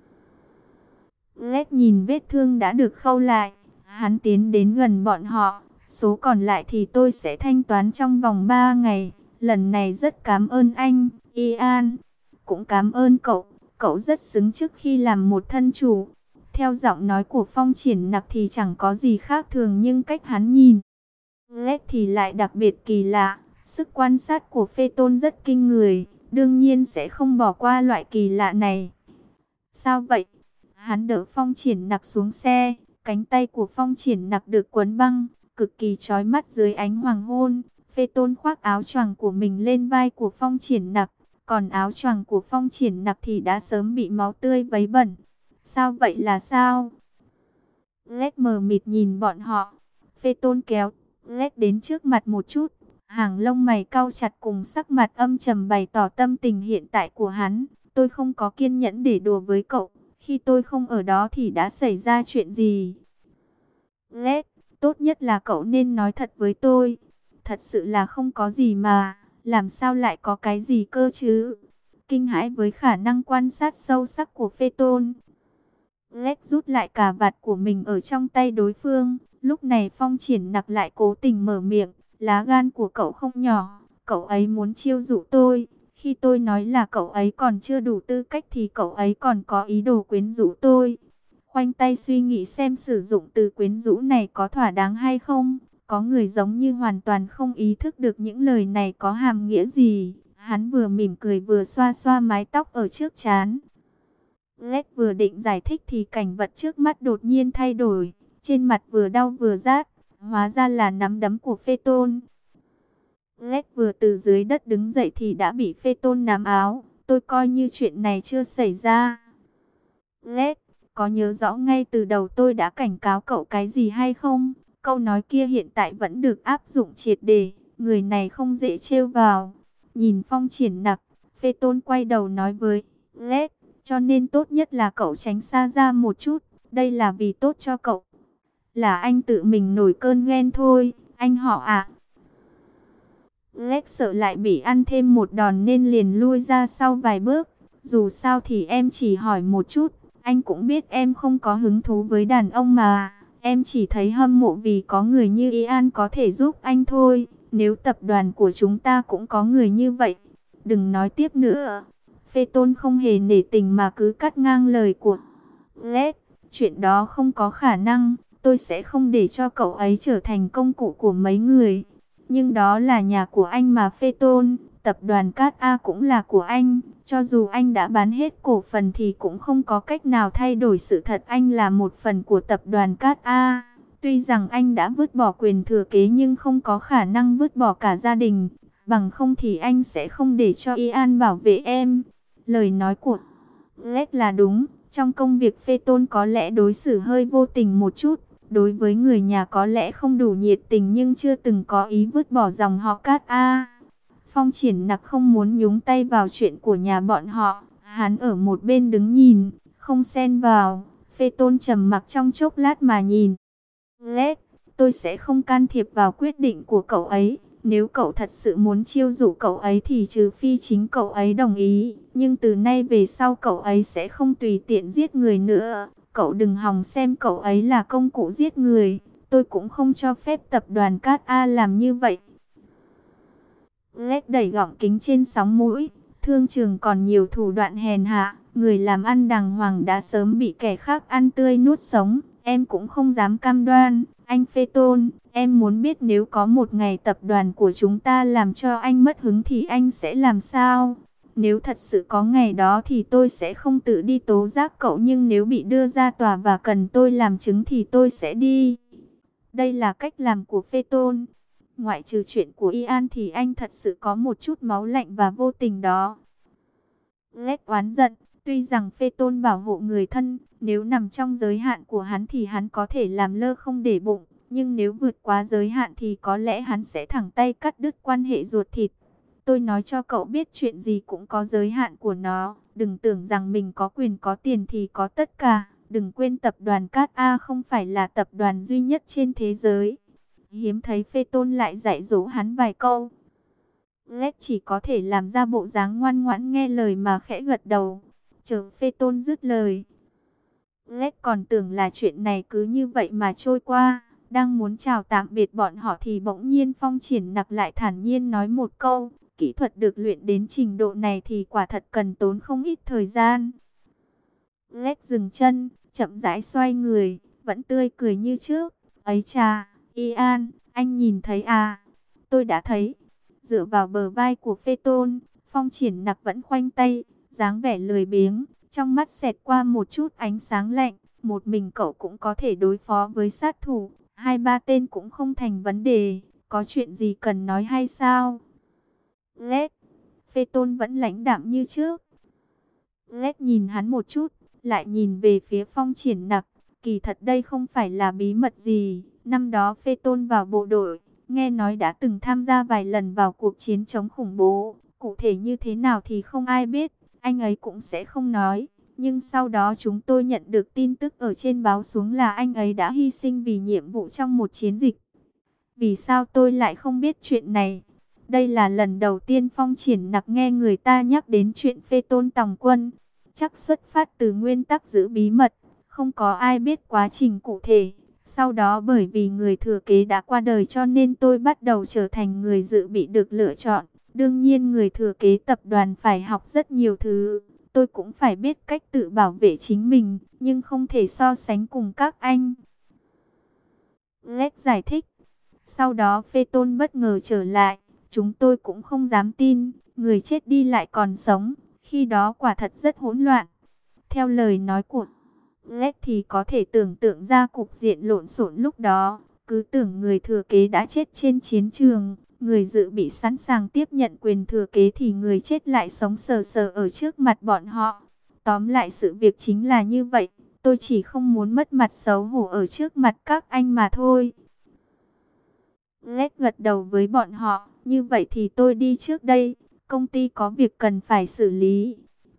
Lết nhìn vết thương đã được khâu lại, hắn tiến đến gần bọn họ. Số còn lại thì tôi sẽ thanh toán trong vòng 3 ngày. Lần này rất cảm ơn anh, Ian. Cũng cảm ơn cậu, cậu rất xứng trước khi làm một thân chủ. Theo giọng nói của Phong Triển Nặc thì chẳng có gì khác thường, nhưng cách hắn nhìn Lết thì lại đặc biệt kỳ lạ. Sức quan sát của Phê Tôn rất kinh người, đương nhiên sẽ không bỏ qua loại kỳ lạ này. Sao vậy? Hắn đỡ Phong Triển Nặc xuống xe, cánh tay của Phong Triển Nặc được quấn băng, cực kỳ chói mắt dưới ánh hoàng hôn. Phê Tôn khoác áo choàng của mình lên vai của Phong Triển Nặc, còn áo choàng của Phong Triển Nặc thì đã sớm bị máu tươi vấy bẩn. Sao vậy là sao? Lết mờ mịt nhìn bọn họ. Phê Tôn kéo Lết đến trước mặt một chút, hàng lông mày cau chặt cùng sắc mặt âm trầm bày tỏ tâm tình hiện tại của hắn. Tôi không có kiên nhẫn để đùa với cậu. Khi tôi không ở đó thì đã xảy ra chuyện gì? Lết, tốt nhất là cậu nên nói thật với tôi. Thật sự là không có gì mà, làm sao lại có cái gì cơ chứ? Kinh hãi với khả năng quan sát sâu sắc của Phê Tôn, Lết rút lại cà vạt của mình ở trong tay đối phương. Lúc này Phong Triển Nặc lại cố tình mở miệng. Lá gan của cậu không nhỏ, cậu ấy muốn chiêu dụ tôi. Khi tôi nói là cậu ấy còn chưa đủ tư cách thì cậu ấy còn có ý đồ quyến rũ tôi. Khoanh tay suy nghĩ xem sử dụng từ quyến rũ này có thỏa đáng hay không. Có người giống như hoàn toàn không ý thức được những lời này có hàm nghĩa gì. Hắn vừa mỉm cười vừa xoa xoa mái tóc ở trước trán. Lết vừa định giải thích thì cảnh vật trước mắt đột nhiên thay đổi. Trên mặt vừa đau vừa rát, hóa ra là nắm đấm của Phê Tôn. Lết vừa từ dưới đất đứng dậy thì đã bị Phê Tôn nắm áo. Tôi coi như chuyện này chưa xảy ra. Lết, có nhớ rõ ngay từ đầu tôi đã cảnh cáo cậu cái gì hay không? Câu nói kia hiện tại vẫn được áp dụng triệt để. Người này không dễ trêu vào. Nhìn Phong Triển Nặc, Phê Tôn quay đầu nói với Lết, cho nên tốt nhất là cậu tránh xa ra một chút. Đây là vì tốt cho cậu. Là anh tự mình nổi cơn ghen thôi, anh họ ạ. Lết sợ lại bị ăn thêm một đòn nên liền lui ra sau vài bước. Dù sao thì em chỉ hỏi một chút, anh cũng biết em không có hứng thú với đàn ông mà. Em chỉ thấy hâm mộ vì có người như Ian có thể giúp anh thôi. Nếu tập đoàn của chúng ta cũng có người như vậy, đừng nói tiếp nữa. Phê Tôn không hề nể tình mà cứ cắt ngang lời của Lết. Chuyện đó không có khả năng. Tôi sẽ không để cho cậu ấy trở thành công cụ của mấy người. Nhưng đó là nhà của anh mà Phê Tôn. Tập đoàn Cát A cũng là của anh. Cho dù anh đã bán hết cổ phần thì cũng không có cách nào thay đổi sự thật anh là một phần của tập đoàn Cát A. Tuy rằng anh đã vứt bỏ quyền thừa kế nhưng không có khả năng vứt bỏ cả gia đình. Bằng không thì anh sẽ không để cho Ian bảo vệ em. Lời nói của Lết là đúng. Trong công việc Phê Tôn có lẽ đối xử hơi vô tình một chút, đối với người nhà có lẽ không đủ nhiệt tình nhưng chưa từng có ý vứt bỏ dòng họ Cát A. Phong Triển Nặc không muốn nhúng tay vào chuyện của nhà bọn họ, hắn ở một bên đứng nhìn, không xen vào. Phê Tôn trầm mặc trong chốc lát mà nhìn. Lết, tôi sẽ không can thiệp vào quyết định của cậu ấy. Nếu cậu thật sự muốn chiêu dụ cậu ấy thì trừ phi chính cậu ấy đồng ý. Nhưng từ nay về sau cậu ấy sẽ không tùy tiện giết người nữa. Cậu đừng hòng xem cậu ấy là công cụ giết người. Tôi cũng không cho phép tập đoàn Cát A làm như vậy. Lết đẩy gọng kính trên sóng mũi. Thương trường còn nhiều thủ đoạn hèn hạ. Người làm ăn đàng hoàng đã sớm bị kẻ khác ăn tươi nuốt sống. Em cũng không dám cam đoan. Anh Phê Tôn, em muốn biết nếu có một ngày tập đoàn của chúng ta làm cho anh mất hứng thì anh sẽ làm sao? Nếu thật sự có ngày đó thì tôi sẽ không tự đi tố giác cậu, nhưng nếu bị đưa ra tòa và cần tôi làm chứng thì tôi sẽ đi. Đây là cách làm của Phê Tôn. Ngoại trừ chuyện của Ian thì anh thật sự có một chút máu lạnh và vô tình đó. Lết oán giận, tuy rằng Phê Tôn bảo hộ người thân, nếu nằm trong giới hạn của hắn thì hắn có thể làm lơ không để bụng. Nhưng nếu vượt quá giới hạn thì có lẽ hắn sẽ thẳng tay cắt đứt quan hệ ruột thịt. Tôi nói cho cậu biết chuyện gì cũng có giới hạn của nó. Đừng tưởng rằng mình có quyền có tiền thì có tất cả. Đừng quên tập đoàn Cát A không phải là tập đoàn duy nhất trên thế giới. Hiếm thấy Phê Tôn lại dạy dỗ hắn vài câu. Lết chỉ có thể làm ra bộ dáng ngoan ngoãn nghe lời mà khẽ gật đầu. Chờ Phê Tôn dứt lời. Lết còn tưởng là chuyện này cứ như vậy mà trôi qua. Đang muốn chào tạm biệt bọn họ thì bỗng nhiên Phong Triển Nặc lại thản nhiên nói một câu. Kỹ thuật được luyện đến trình độ này thì quả thật cần tốn không ít thời gian. Lết dừng chân, chậm rãi xoay người, vẫn tươi cười như trước. Ấy chà, Ian, anh nhìn thấy à? Tôi đã thấy. Dựa vào bờ vai của Phê Tôn, Phong Triển Nặc vẫn khoanh tay, dáng vẻ lười biếng, trong mắt xẹt qua một chút ánh sáng lạnh. Một mình cậu cũng có thể đối phó với sát thủ, 2-3 tên cũng không thành vấn đề. Có chuyện gì cần nói hay sao? Lết, Phê Tôn vẫn lãnh đạm như trước. Lết nhìn hắn một chút, lại nhìn về phía Phong Triển Nặc. Kỳ thật đây không phải là bí mật gì. Năm đó Phê Tôn vào bộ đội, nghe nói đã từng tham gia vài lần vào cuộc chiến chống khủng bố. Cụ thể như thế nào thì không ai biết, anh ấy cũng sẽ không nói. Nhưng sau đó chúng tôi nhận được tin tức ở trên báo xuống là anh ấy đã hy sinh vì nhiệm vụ trong một chiến dịch. Vì sao tôi lại không biết chuyện này? Đây là lần đầu tiên Phong Triển Nặc nghe người ta nhắc đến chuyện Phê Tôn tòng quân. Chắc xuất phát từ nguyên tắc giữ bí mật, không có ai biết quá trình cụ thể. Sau đó bởi vì người thừa kế đã qua đời cho nên tôi bắt đầu trở thành người dự bị được lựa chọn. Đương nhiên người thừa kế tập đoàn phải học rất nhiều thứ. Tôi cũng phải biết cách tự bảo vệ chính mình, nhưng không thể so sánh cùng các anh. Lết giải thích. Sau đó Phê Tôn bất ngờ trở lại. Chúng tôi cũng không dám tin, người chết đi lại còn sống. Khi đó quả thật rất hỗn loạn. Theo lời nói của Lết thì có thể tưởng tượng ra cục diện lộn xộn lúc đó. Cứ tưởng người thừa kế đã chết trên chiến trường. Người dự bị sẵn sàng tiếp nhận quyền thừa kế thì người chết lại sống sờ sờ ở trước mặt bọn họ. Tóm lại sự việc chính là như vậy. Tôi chỉ không muốn mất mặt xấu hổ ở trước mặt các anh mà thôi. Lết gật đầu với bọn họ. Như vậy thì tôi đi trước đây. Công ty có việc cần phải xử lý.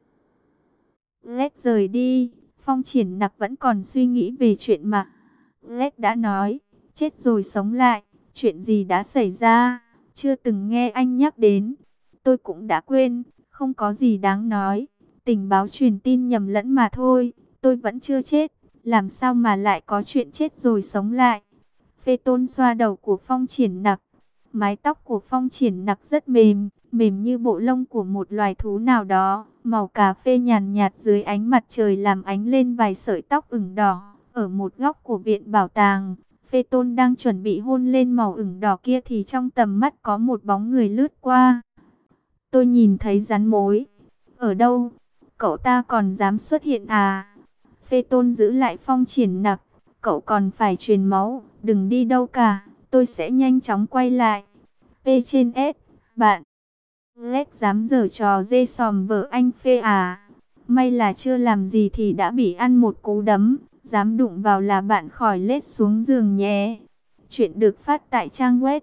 Lết rời đi. Phong Triển Nặc vẫn còn suy nghĩ về chuyện mà Lết đã nói. Chết rồi sống lại. Chuyện gì đã xảy ra? Chưa từng nghe anh nhắc đến. Tôi cũng đã quên. Không có gì đáng nói. Tình báo truyền tin nhầm lẫn mà thôi. Tôi vẫn chưa chết. Làm sao mà lại có chuyện chết rồi sống lại? Phê Tôn xoa đầu của Phong Triển Nặc. Mái tóc của Phong Triển Nặc rất mềm, mềm như bộ lông của một loài thú nào đó. Màu cà phê nhàn nhạt dưới ánh mặt trời làm ánh lên vài sợi tóc ửng đỏ. Ở một góc của viện bảo tàng, Phê Tôn đang chuẩn bị hôn lên màu ửng đỏ kia thì trong tầm mắt có một bóng người lướt qua. Tôi nhìn thấy rắn mối. Ở đâu? Cậu ta còn dám xuất hiện à? Phê Tôn giữ lại Phong Triển Nặc. Cậu còn phải truyền máu, đừng đi đâu cả, tôi sẽ nhanh chóng quay lại. P trên S, bạn. Lết dám giở trò dê sòm vợ anh Phê à? May là chưa làm gì thì đã bị ăn một cú đấm. Dám đụng vào là bạn khỏi lết xuống giường nhé. Chuyện được phát tại trang web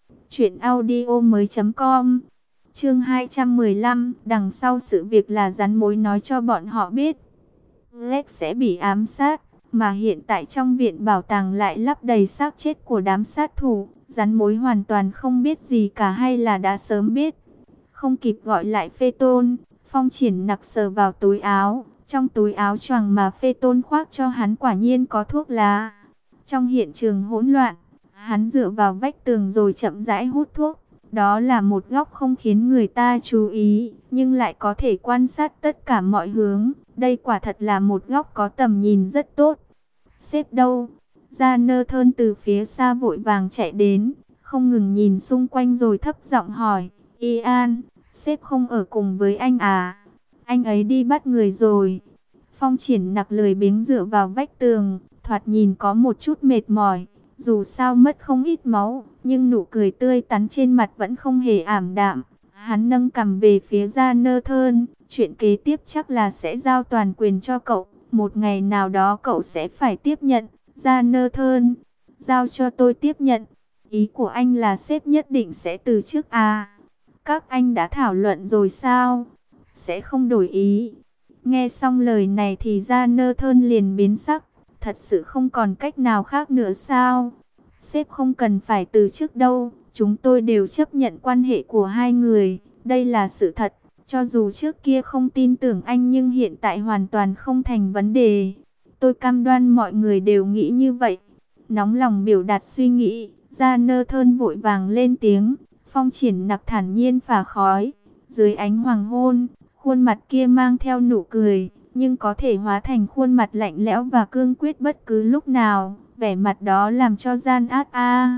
truyệnaudiomoi.com. Chương 215, đằng sau sự việc là rắn mối nói cho bọn họ biết Lex sẽ bị ám sát, mà hiện tại trong viện bảo tàng lại lắp đầy xác chết của đám sát thủ. Rắn mối hoàn toàn không biết gì cả hay là đã sớm biết. Không kịp gọi lại Phê Tôn, Phong Triển Nặc sờ vào túi áo. Trong túi áo choàng mà Phê Tôn khoác cho hắn quả nhiên có thuốc lá. Trong hiện trường hỗn loạn, hắn dựa vào vách tường rồi chậm rãi hút thuốc. Đó là một góc không khiến người ta chú ý, nhưng lại có thể quan sát tất cả mọi hướng. Đây quả thật là một góc có tầm nhìn rất tốt. Sếp đâu? Jonathan từ phía xa vội vàng chạy đến, không ngừng nhìn xung quanh rồi thấp giọng hỏi. Ian, sếp không ở cùng với anh à? Anh ấy đi bắt người rồi. Phong Triển Nặc lười biếng dựa vào vách tường, thoạt nhìn có một chút mệt mỏi. Dù sao mất không ít máu, nhưng nụ cười tươi tắn trên mặt vẫn không hề ảm đạm. Hắn nâng cằm về phía Jonathan, chuyện kế tiếp chắc là sẽ giao toàn quyền cho cậu. Một ngày nào đó cậu sẽ phải tiếp nhận. Jonathan, giao cho tôi tiếp nhận. Ý của anh là sếp nhất định sẽ từ chức à? Các anh đã thảo luận rồi sao? Sẽ không đổi ý. Nghe xong lời này thì Jonathan liền biến sắc. Thật sự không còn cách nào khác nữa sao? Sếp không cần phải từ chức đâu. Chúng tôi đều chấp nhận quan hệ của hai người. Đây là sự thật. Cho dù trước kia không tin tưởng anh nhưng hiện tại hoàn toàn không thành vấn đề. Tôi cam đoan mọi người đều nghĩ như vậy. Nóng lòng biểu đạt suy nghĩ, Jonathan vội vàng lên tiếng. Phong Triển Nặc thản nhiên phả khói. Dưới ánh hoàng hôn, khuôn mặt kia mang theo nụ cười, nhưng có thể hóa thành khuôn mặt lạnh lẽo và cương quyết bất cứ lúc nào. Vẻ mặt đó làm cho gian ác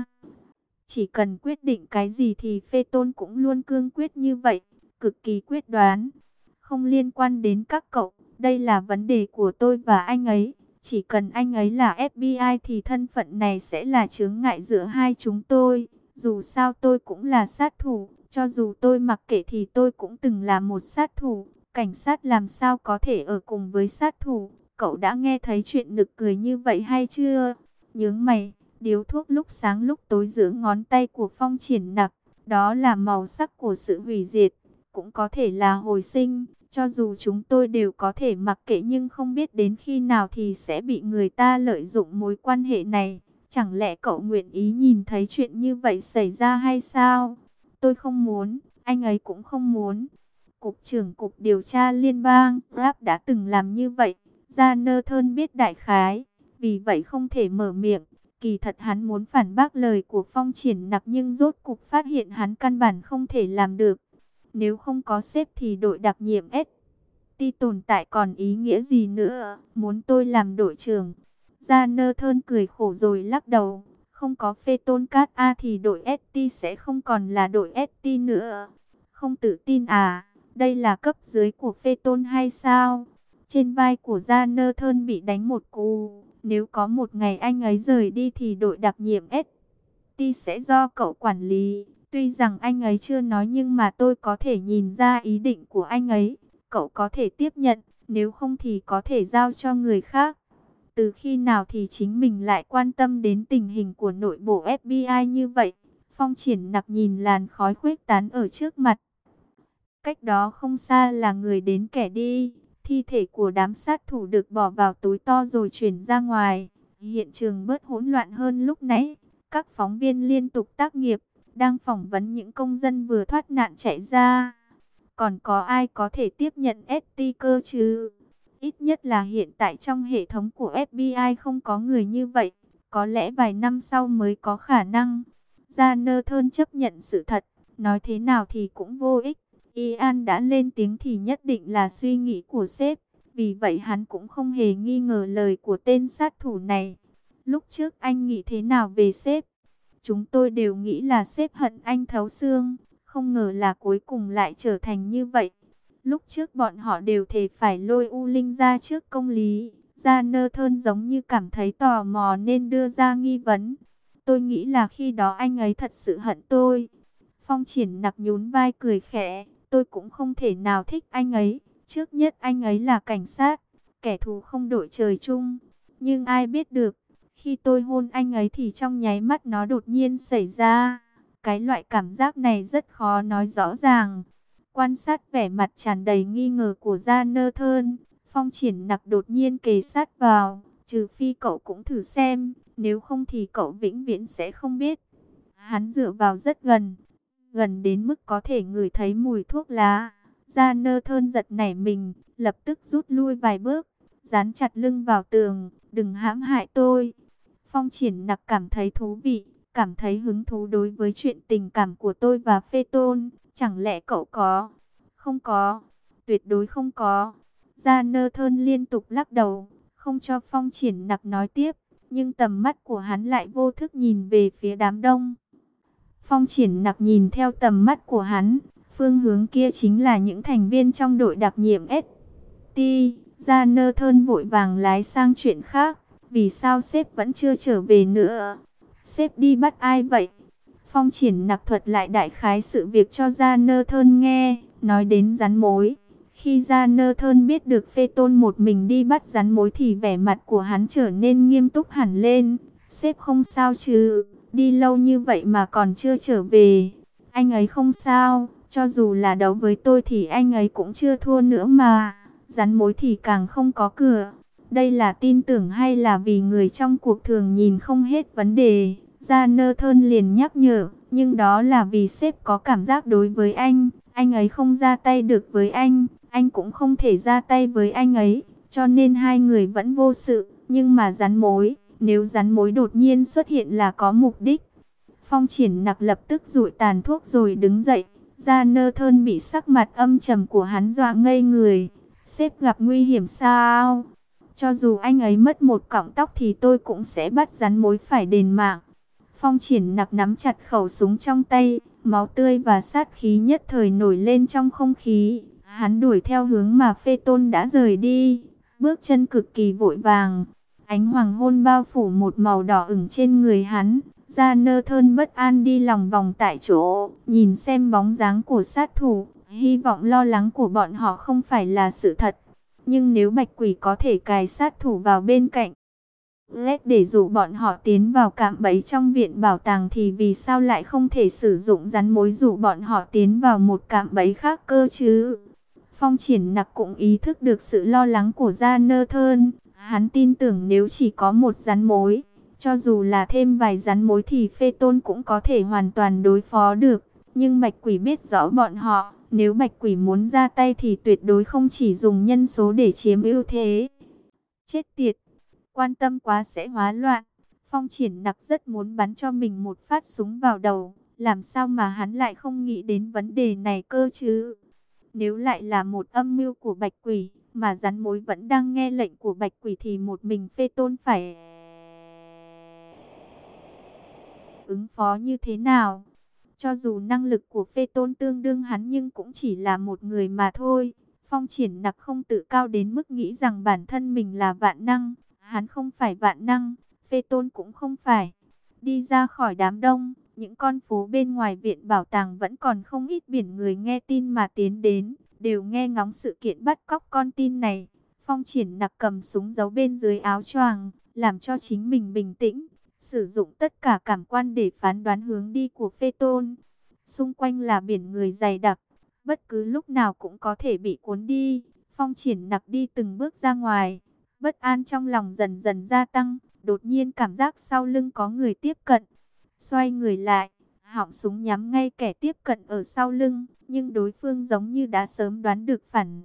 chỉ cần quyết định cái gì thì Phê Tôn cũng luôn cương quyết như vậy, cực kỳ quyết đoán. Không liên quan đến các cậu, đây là vấn đề của tôi và anh ấy. Chỉ cần anh ấy là FBI thì thân phận này sẽ là chướng ngại giữa hai chúng tôi. Dù sao tôi cũng là sát thủ, cho dù tôi mặc kệ thì tôi cũng từng là một sát thủ. Cảnh sát làm sao có thể ở cùng với sát thủ? Cậu đã nghe thấy chuyện nực cười như vậy hay chưa? Nhướng mày, điếu thuốc lúc sáng lúc tối giữa ngón tay của Phong Triển Nặc, đó là màu sắc của sự hủy diệt, cũng có thể là hồi sinh. Cho dù chúng tôi đều có thể mặc kệ nhưng không biết đến khi nào thì sẽ bị người ta lợi dụng mối quan hệ này. Chẳng lẽ cậu nguyện ý nhìn thấy chuyện như vậy xảy ra hay sao? Tôi không muốn, anh ấy cũng không muốn. Cục trưởng Cục Điều tra Liên bang Rapp đã từng làm như vậy. Jonathan biết đại khái, vì vậy không thể mở miệng. Kỳ thật hắn muốn phản bác lời của Phong Triển Nặc nhưng rốt cục phát hiện hắn căn bản không thể làm được. Nếu không có sếp thì đội đặc nhiệm ST tồn tại còn ý nghĩa gì nữa? Muốn tôi làm đội trưởng? Jonathan cười khổ rồi lắc đầu. Không có Phê Tôn Cát A thì đội ST sẽ không còn là đội ST nữa. Không tự tin à? Đây là cấp dưới của Phê Tôn hay sao? Trên vai của Jonathan bị đánh một cú. Nếu có một ngày anh ấy rời đi thì đội đặc nhiệm ST sẽ do cậu quản lý. Tuy rằng anh ấy chưa nói nhưng mà tôi có thể nhìn ra ý định của anh ấy. Cậu có thể tiếp nhận, nếu không thì có thể giao cho người khác. Từ khi nào thì chính mình lại quan tâm đến tình hình của nội bộ FBI như vậy? Phong Triển Nặc nhìn làn khói khuếch tán ở trước mặt. Cách đó không xa là người đến kẻ đi. Thi thể của đám sát thủ được bỏ vào túi to rồi chuyển ra ngoài. Hiện trường bớt hỗn loạn hơn lúc nãy. Các phóng viên liên tục tác nghiệp, đang phỏng vấn những công dân vừa thoát nạn chạy ra. Còn có ai có thể tiếp nhận ST cơ chứ? Ít nhất là hiện tại trong hệ thống của FBI không có người như vậy. Có lẽ vài năm sau mới có khả năng. Jonathan chấp nhận sự thật, nói thế nào thì cũng vô ích. Ian đã lên tiếng thì nhất định là suy nghĩ của sếp. Vì vậy hắn cũng không hề nghi ngờ lời của tên sát thủ này. Lúc trước anh nghĩ thế nào về sếp? Chúng tôi đều nghĩ là sếp hận anh thấu xương. Không ngờ là cuối cùng lại trở thành như vậy. Lúc trước bọn họ đều thề phải lôi U Linh ra trước công lý. Jonathan giống như cảm thấy tò mò nên đưa ra nghi vấn. Tôi nghĩ là khi đó anh ấy thật sự hận tôi. Phong Triển Nặc nhún vai cười khẽ. Tôi cũng không thể nào thích anh ấy. Trước nhất anh ấy là cảnh sát, kẻ thù không đội trời chung. Nhưng ai biết được, khi tôi hôn anh ấy thì trong nháy mắt nó đột nhiên xảy ra. Cái loại cảm giác này rất khó nói rõ ràng. Quan sát vẻ mặt tràn đầy nghi ngờ của Jonathan, Phong Triển Nặc đột nhiên kề sát vào. Trừ phi cậu cũng thử xem, nếu không thì cậu vĩnh viễn sẽ không biết. Hắn dựa vào rất gần, gần đến mức có thể ngửi thấy mùi thuốc lá. Jonathan giật nảy mình, lập tức rút lui vài bước, dán chặt lưng vào tường. Đừng hãm hại tôi. Phong Triển Nặc cảm thấy thú vị, cảm thấy hứng thú đối với chuyện tình cảm của tôi và Phê Tôn. Chẳng lẽ cậu có? Không có, tuyệt đối không có. Jonathan liên tục lắc đầu, không cho Phong Triển Nặc nói tiếp, nhưng tầm mắt của hắn lại vô thức nhìn về phía đám đông. Phong Triển Nặc nhìn theo tầm mắt của hắn, phương hướng kia chính là những thành viên trong đội đặc nhiệm ST. Jonathan vội vàng lái sang chuyện khác. Vì sao sếp vẫn chưa trở về nữa? Sếp đi bắt ai vậy? Phong Triển Nặc thuật lại đại khái sự việc cho Jonathan nghe, nói đến rắn mối. Khi Jonathan biết được Phê Tôn một mình đi bắt rắn mối thì vẻ mặt của hắn trở nên nghiêm túc hẳn lên. Sếp không sao chứ? Đi lâu như vậy mà còn chưa trở về. Anh ấy không sao, cho dù là đấu với tôi thì anh ấy cũng chưa thua nữa mà. Rắn mối thì càng không có cửa. Đây là tin tưởng hay là vì người trong cuộc thường nhìn không hết vấn đề? Jonathan liền nhắc nhở, nhưng đó là vì sếp có cảm giác đối với anh ấy không ra tay được với anh cũng không thể ra tay với anh ấy, cho nên hai người vẫn vô sự. Nhưng mà rắn mối, nếu rắn mối đột nhiên xuất hiện là có mục đích. Phong Triển Nặc lập tức dụi tàn thuốc rồi đứng dậy. Jonathan bị sắc mặt âm trầm của hắn dọa ngây người. Sếp gặp nguy hiểm sao? Cho dù anh ấy mất một cọng tóc thì tôi cũng sẽ bắt rắn mối phải đền mạng. Phong Triển Nặc nắm chặt khẩu súng trong tay, máu tươi và sát khí nhất thời nổi lên trong không khí. Hắn đuổi theo hướng mà Phê Tôn đã rời đi, bước chân cực kỳ vội vàng. Ánh hoàng hôn bao phủ một màu đỏ ửng trên người hắn. Jonathan bất an đi lòng vòng tại chỗ, nhìn xem bóng dáng của sát thủ, hy vọng lo lắng của bọn họ không phải là sự thật. Nhưng nếu Bạch Quỷ có thể cài sát thủ vào bên cạnh Lết để dụ bọn họ tiến vào cạm bẫy trong viện bảo tàng thì vì sao lại không thể sử dụng rắn mối dụ bọn họ tiến vào một cạm bẫy khác cơ chứ? Phong Triển Nặc cũng ý thức được sự lo lắng của Jonathan. Hắn tin tưởng nếu chỉ có một rắn mối, cho dù là thêm vài rắn mối thì Phê Tôn cũng có thể hoàn toàn đối phó được. Nhưng Bạch Quỷ biết rõ bọn họ, nếu Bạch Quỷ muốn ra tay thì tuyệt đối không chỉ dùng nhân số để chiếm ưu thế. Chết tiệt, quan tâm quá sẽ hóa loạn. Phong Triển Nặc rất muốn bắn cho mình một phát súng vào đầu, làm sao mà hắn lại không nghĩ đến vấn đề này cơ chứ? Nếu lại là một âm mưu của Bạch Quỷ, mà rắn mối vẫn đang nghe lệnh của Bạch Quỷ thì một mình Phê Tôn phải ứng phó như thế nào? Cho dù năng lực của Phê Tôn tương đương hắn nhưng cũng chỉ là một người mà thôi. Phong Triển Nặc không tự cao đến mức nghĩ rằng bản thân mình là vạn năng. Hắn không phải vạn năng, Phê Tôn cũng không phải. Đi ra khỏi đám đông, những con phố bên ngoài viện bảo tàng vẫn còn không ít biển người nghe tin mà tiến đến, đều nghe ngóng sự kiện bắt cóc con tin này. Phong Triển Nặc cầm súng giấu bên dưới áo choàng, làm cho chính mình bình tĩnh, sử dụng tất cả cảm quan để phán đoán hướng đi của Phê Tôn. Xung quanh là biển người dày đặc, bất cứ lúc nào cũng có thể bị cuốn đi. Phong Triển Nặc đi từng bước ra ngoài, bất an trong lòng dần dần gia tăng, đột nhiên cảm giác sau lưng có người tiếp cận. Xoay người lại, họng súng nhắm ngay kẻ tiếp cận ở sau lưng, nhưng đối phương giống như đã sớm đoán được phản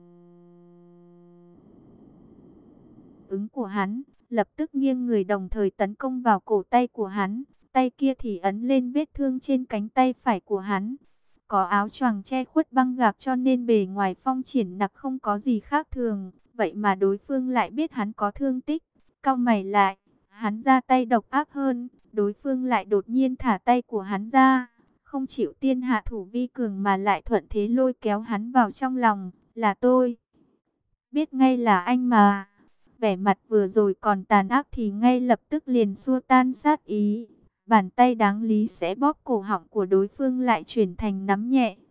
ứng của hắn, lập tức nghiêng người đồng thời tấn công vào cổ tay của hắn, tay kia thì ấn lên vết thương trên cánh tay phải của hắn. Có áo choàng che khuất băng gạc cho nên bề ngoài Phong Triển Nặc không có gì khác thường, vậy mà đối phương lại biết hắn có thương tích, cau mày lại, hắn ra tay độc ác hơn, đối phương lại đột nhiên thả tay của hắn ra, không chịu tiên hạ thủ vi cường mà lại thuận thế lôi kéo hắn vào trong lòng. Là tôi, biết ngay là anh mà. Vẻ mặt vừa rồi còn tàn ác thì ngay lập tức liền xua tan sát ý. Bàn tay đáng lý sẽ bóp cổ họng của đối phương lại chuyển thành nắm nhẹ,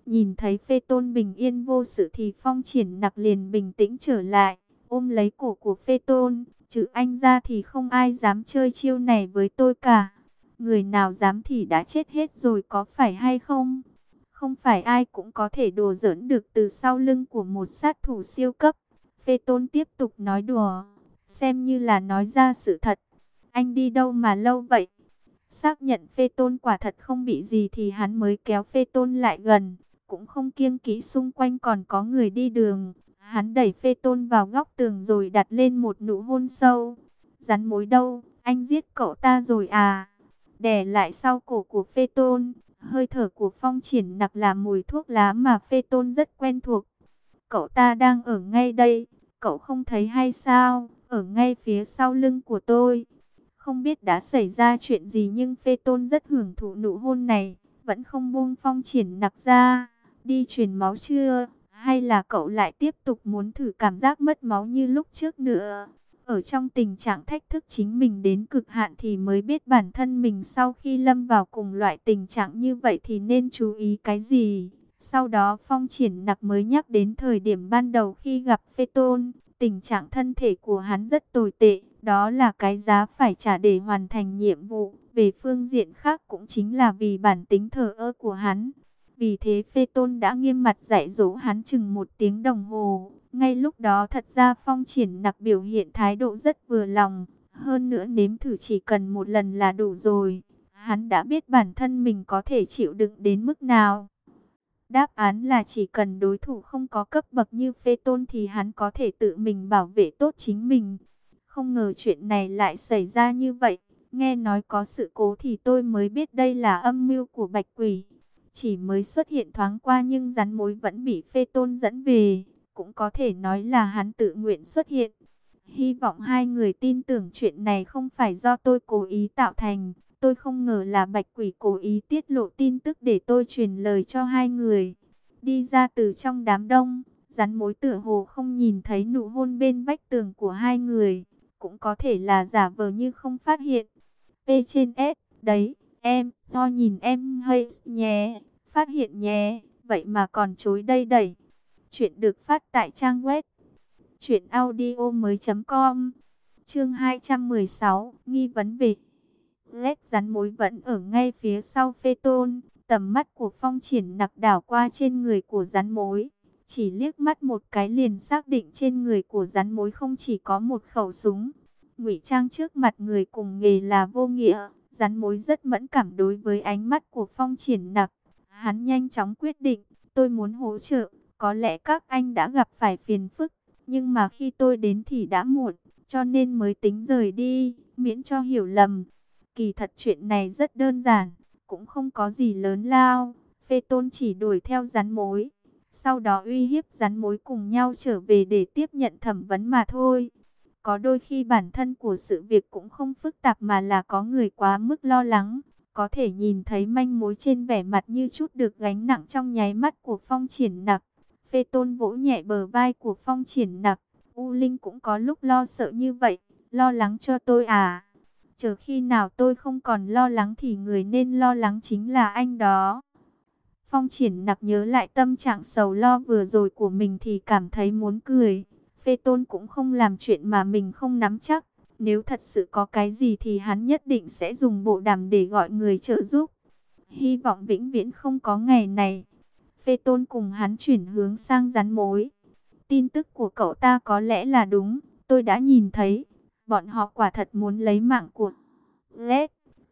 Nhìn thấy Phê Tôn bình yên vô sự thì Phong Triển Nặc liền bình tĩnh trở lại, ôm lấy cổ của Phê Tôn, trừ anh ra thì không ai dám chơi chiêu này với tôi cả. Người nào dám thì đã chết hết rồi có phải hay không? Không phải ai cũng có thể đùa giỡn được từ sau lưng của một sát thủ siêu cấp. Phê Tôn tiếp tục nói đùa, xem như là nói ra sự thật. Anh đi đâu mà lâu vậy? Xác nhận Phê Tôn quả thật không bị gì thì hắn mới kéo Phê Tôn lại gần, cũng không kiêng kỹ xung quanh còn có người đi đường. Hắn đẩy Phê Tôn vào góc tường rồi đặt lên một nụ hôn sâu. Rắn mối đâu, anh giết cậu ta rồi à? Đè lại sau cổ của Phê Tôn, hơi thở của Phong Triển Nặc là mùi thuốc lá mà Phê Tôn rất quen thuộc. Cậu ta đang ở ngay đây, cậu không thấy hay sao, ở ngay phía sau lưng của tôi. Không biết đã xảy ra chuyện gì nhưng Phê Tôn rất hưởng thụ nụ hôn này, vẫn không buông Phong Triển Nặc ra. Đi truyền máu chưa? Hay là cậu lại tiếp tục muốn thử cảm giác mất máu như lúc trước nữa? Ở trong tình trạng thách thức chính mình đến cực hạn thì mới biết bản thân mình sau khi lâm vào cùng loại tình trạng như vậy thì nên chú ý cái gì. Sau đó Phong Triển Nặc mới nhắc đến thời điểm ban đầu khi gặp Phê Tôn. Tình trạng thân thể của hắn rất tồi tệ, đó là cái giá phải trả để hoàn thành nhiệm vụ. Về phương diện khác cũng chính là vì bản tính thờ ơ của hắn. Vì thế Phê Tôn đã nghiêm mặt dạy dỗ hắn chừng 1 tiếng đồng hồ. Ngay lúc đó thật ra Phong Triển Nặc biểu hiện thái độ rất vừa lòng. Hơn nữa nếm thử chỉ cần 1 lần là đủ rồi. Hắn đã biết bản thân mình có thể chịu đựng đến mức nào. Đáp án là chỉ cần đối thủ không có cấp bậc như Phê Tôn thì hắn có thể tự mình bảo vệ tốt chính mình. Không ngờ chuyện này lại xảy ra như vậy. Nghe nói có sự cố thì tôi mới biết đây là âm mưu của Bạch Quỷ. Chỉ mới xuất hiện thoáng qua nhưng rắn mối vẫn bị Phê Tôn dẫn về. Cũng có thể nói là hắn tự nguyện xuất hiện. Hy vọng hai người tin tưởng chuyện này không phải do tôi cố ý tạo thành. Tôi không ngờ là Bạch Quỷ cố ý tiết lộ tin tức để tôi truyền lời cho hai người. Đi ra từ trong đám đông, rắn mối tựa hồ không nhìn thấy nụ hôn bên vách tường của hai người. Cũng có thể là giả vờ như không phát hiện. P trên S, đấy, em, lo nhìn em hay nhé, phát hiện nhé, vậy mà còn chối đây đẩy. Chuyện được phát tại trang web truyệnaudiomoi.com. Chương 216, nghi vấn về Lết rắn mối vẫn ở ngay phía sau Phê Tôn. Tầm mắt của Phong Triển Nặc đảo qua trên người của rắn mối. Chỉ liếc mắt một cái liền xác định trên người của rắn mối không chỉ có một khẩu súng. Ngụy trang trước mặt người cùng nghề là vô nghĩa. Rắn mối rất mẫn cảm đối với ánh mắt của Phong Triển Nặc. Hắn nhanh chóng quyết định, tôi muốn hỗ trợ. Có lẽ các anh đã gặp phải phiền phức, nhưng mà khi tôi đến thì đã muộn, cho nên mới tính rời đi, miễn cho hiểu lầm. Kỳ thật chuyện này rất đơn giản, cũng không có gì lớn lao. Phê Tôn chỉ đuổi theo rắn mối, sau đó uy hiếp rắn mối cùng nhau trở về để tiếp nhận thẩm vấn mà thôi. Có đôi khi bản thân của sự việc cũng không phức tạp mà là có người quá mức lo lắng. Có thể nhìn thấy manh mối trên vẻ mặt như chút được gánh nặng trong nháy mắt của Phong Triển Nặc. Phê Tôn vỗ nhẹ bờ vai của Phong Triển Nặc. U Linh cũng có lúc lo sợ như vậy, lo lắng cho tôi à? Chờ khi nào tôi không còn lo lắng thì người nên lo lắng chính là anh đó. Phong Triển Nặc nhớ lại tâm trạng sầu lo vừa rồi của mình thì cảm thấy muốn cười. Phê Tôn cũng không làm chuyện mà mình không nắm chắc. Nếu thật sự có cái gì thì hắn nhất định sẽ dùng bộ đàm để gọi người trợ giúp. Hy vọng vĩnh viễn không có ngày này. Phê Tôn cùng hắn chuyển hướng sang rắn mối. Tin tức của cậu ta có lẽ là đúng. Tôi đã nhìn thấy. Bọn họ quả thật muốn lấy mạng của Lết.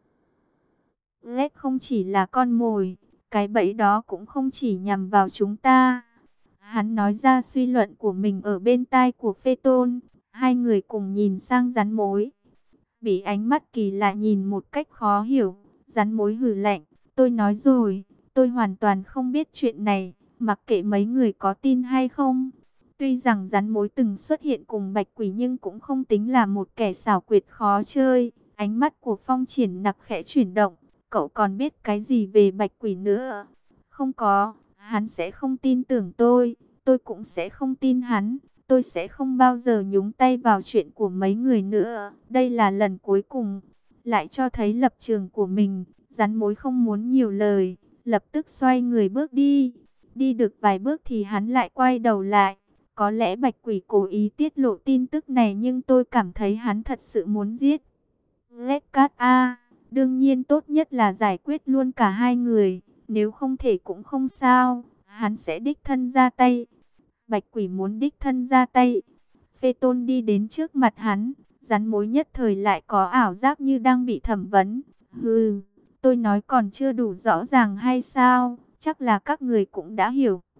Lết không chỉ là con mồi. Cái bẫy đó cũng không chỉ nhằm vào chúng ta. Hắn nói ra suy luận của mình ở bên tai của Phê Tôn. Hai người cùng nhìn sang rắn mối. Bị ánh mắt kỳ lạ nhìn một cách khó hiểu. Rắn mối hừ lạnh. Tôi nói rồi, tôi hoàn toàn không biết chuyện này. Mặc kệ mấy người có tin hay không. Tuy rằng rắn mối từng xuất hiện cùng Bạch Quỷ nhưng cũng không tính là một kẻ xảo quyệt khó chơi. Ánh mắt của Phong Triển Nặc khẽ chuyển động. Cậu còn biết cái gì về Bạch Quỷ nữa? Không có, hắn sẽ không tin tưởng tôi cũng sẽ không tin hắn. Tôi sẽ không bao giờ nhúng tay vào chuyện của mấy người nữa. Đây là lần cuối cùng. Lại cho thấy lập trường của mình. Rắn mối không muốn nhiều lời, lập tức xoay người bước đi. Đi được vài bước thì hắn lại quay đầu lại. Có lẽ Bạch Quỷ cố ý tiết lộ tin tức này, nhưng tôi cảm thấy hắn thật sự muốn giết Lekkat A. Đương nhiên tốt nhất là giải quyết luôn cả hai người. Nếu không thể cũng không sao, hắn sẽ đích thân ra tay. Bạch Quỷ muốn đích thân ra tay. Phê Tôn đi đến trước mặt hắn, rắn mối nhất thời lại có ảo giác như đang bị thẩm vấn. Hừ, tôi nói còn chưa đủ rõ ràng hay sao? Chắc là các người cũng đã hiểu.